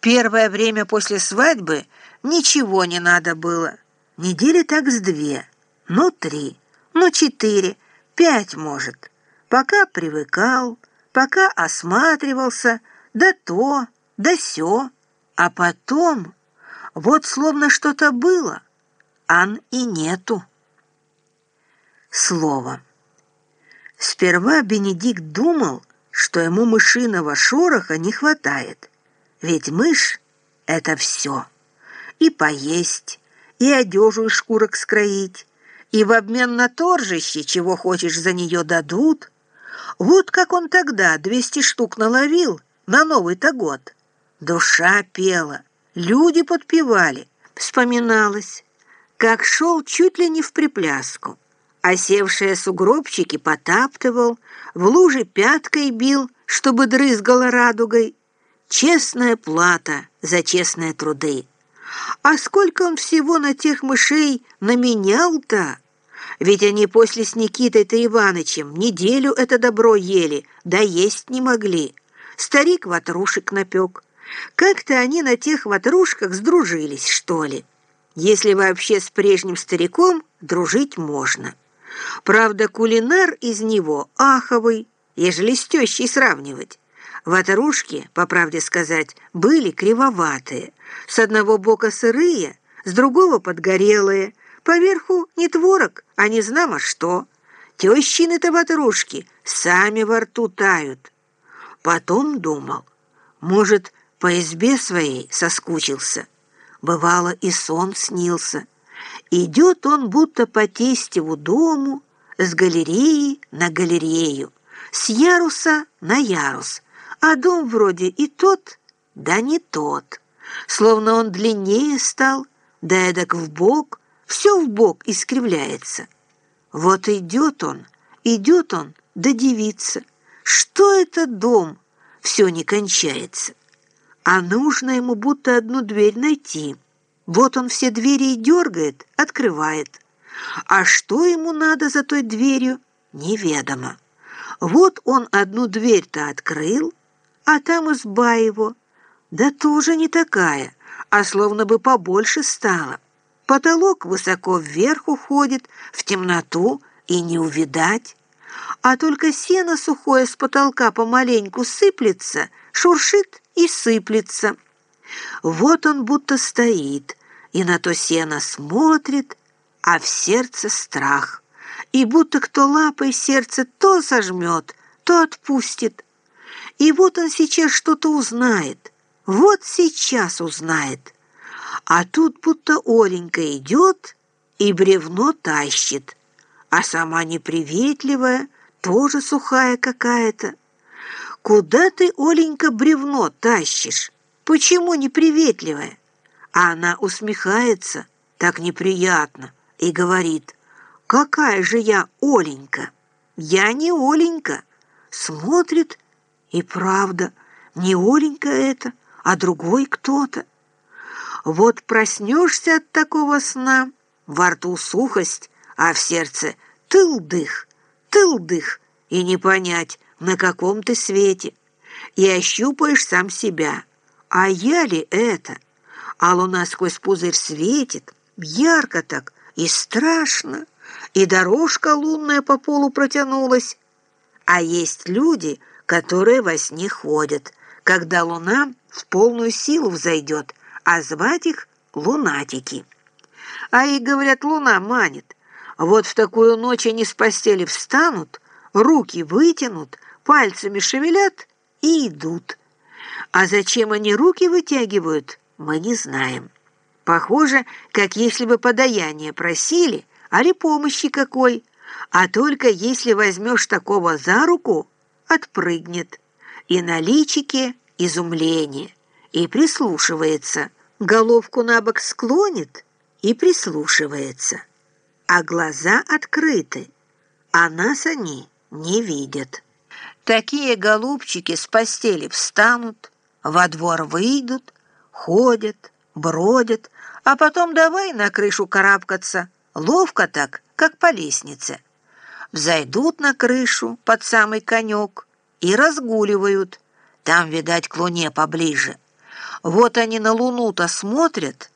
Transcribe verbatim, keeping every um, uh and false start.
Первое время после свадьбы ничего не надо было. Недели так с две, ну три, ну четыре, пять, может. Пока привыкал, пока осматривался, да то, да сё. А потом вот словно что-то было, ан и нету. Слово. Сперва Бенедикт думал, что ему мышиного шороха не хватает. Ведь мышь — это все. И поесть, и одежу из шкурок скроить, и в обмен на торжище, чего хочешь, за нее дадут. Вот как он тогда двести штук наловил на Новый-то год. Душа пела, люди подпевали. Вспоминалось, как шел чуть ли не в припляску. Осевшие сугробчики потаптывал, в луже пяткой бил, чтобы дрызгала радугой. Честная плата за честные труды. А сколько он всего на тех мышей наменял-то? Ведь они после с Никитой-то Иванычем неделю это добро ели, да есть не могли. Старик ватрушек напек. Как-то они на тех ватрушках сдружились, что ли. Если вообще с прежним стариком дружить можно. Правда, кулинар из него аховый, ежели с тещей сравнивать. Ватрушки, по правде сказать, были кривоватые. С одного бока сырые, с другого подгорелые. Поверху не творог, а не знамо что. Тещины-то ватрушки сами во рту тают. Потом думал, может, по избе своей соскучился. Бывало, и сон снился. Идет он будто по тестеву дому, с галереи на галерею, с яруса на ярус, а дом вроде и тот, да не тот. Словно он длиннее стал, да эдак вбок, все вбок искривляется. Вот идет он, идет он, да дивится, что это дом, все не кончается. А нужно ему будто одну дверь найти. Вот он все двери и дергает, открывает. А что ему надо за той дверью, неведомо. Вот он одну дверь-то открыл, а там изба его. Да тоже не такая, а словно бы побольше стала. Потолок высоко вверх уходит, в темноту и не увидать. А только сено сухое с потолка помаленьку сыплется, шуршит и сыплется. Вот он будто стоит и на то сено смотрит, а в сердце страх. И будто кто лапой сердце то сожмет, то отпустит. И вот он сейчас что-то узнает, вот сейчас узнает. А тут будто Оленька идет и бревно тащит, а сама неприветливая, тоже сухая какая-то. Куда ты, Оленька, бревно тащишь? Почему неприветливая? А она усмехается, так неприятно, и говорит: какая же я Оленька? Я не Оленька. Смотрит, и правда, не Оленька это, а другой кто-то. Вот проснешься от такого сна, во рту сухость, а в сердце тылдых, тылдых, и не понять, на каком ты свете. И ощупаешь сам себя. А я ли это? А луна сквозь пузырь светит, ярко так и страшно, и дорожка лунная по полу протянулась. А есть люди, которые во сне ходят, когда луна в полную силу взойдет, а звать их лунатики. А их, говорят, луна манит. Вот в такую ночь они с постели встанут, руки вытянут, пальцами шевелят и идут. А зачем они руки вытягивают, мы не знаем. Похоже, как если бы подаяние просили, али помощи какой. А только если возьмешь такого за руку, отпрыгнет. И на личике изумление, и прислушивается. Головку на бок склонит и прислушивается. А глаза открыты, а нас они не видят. Такие голубчики с постели встанут, во двор выйдут, ходят, бродят, а потом давай на крышу карабкаться, ловко так, как по лестнице. Взойдут на крышу под самый конек и разгуливают, там, видать, к луне поближе. Вот они на Луну-то смотрят,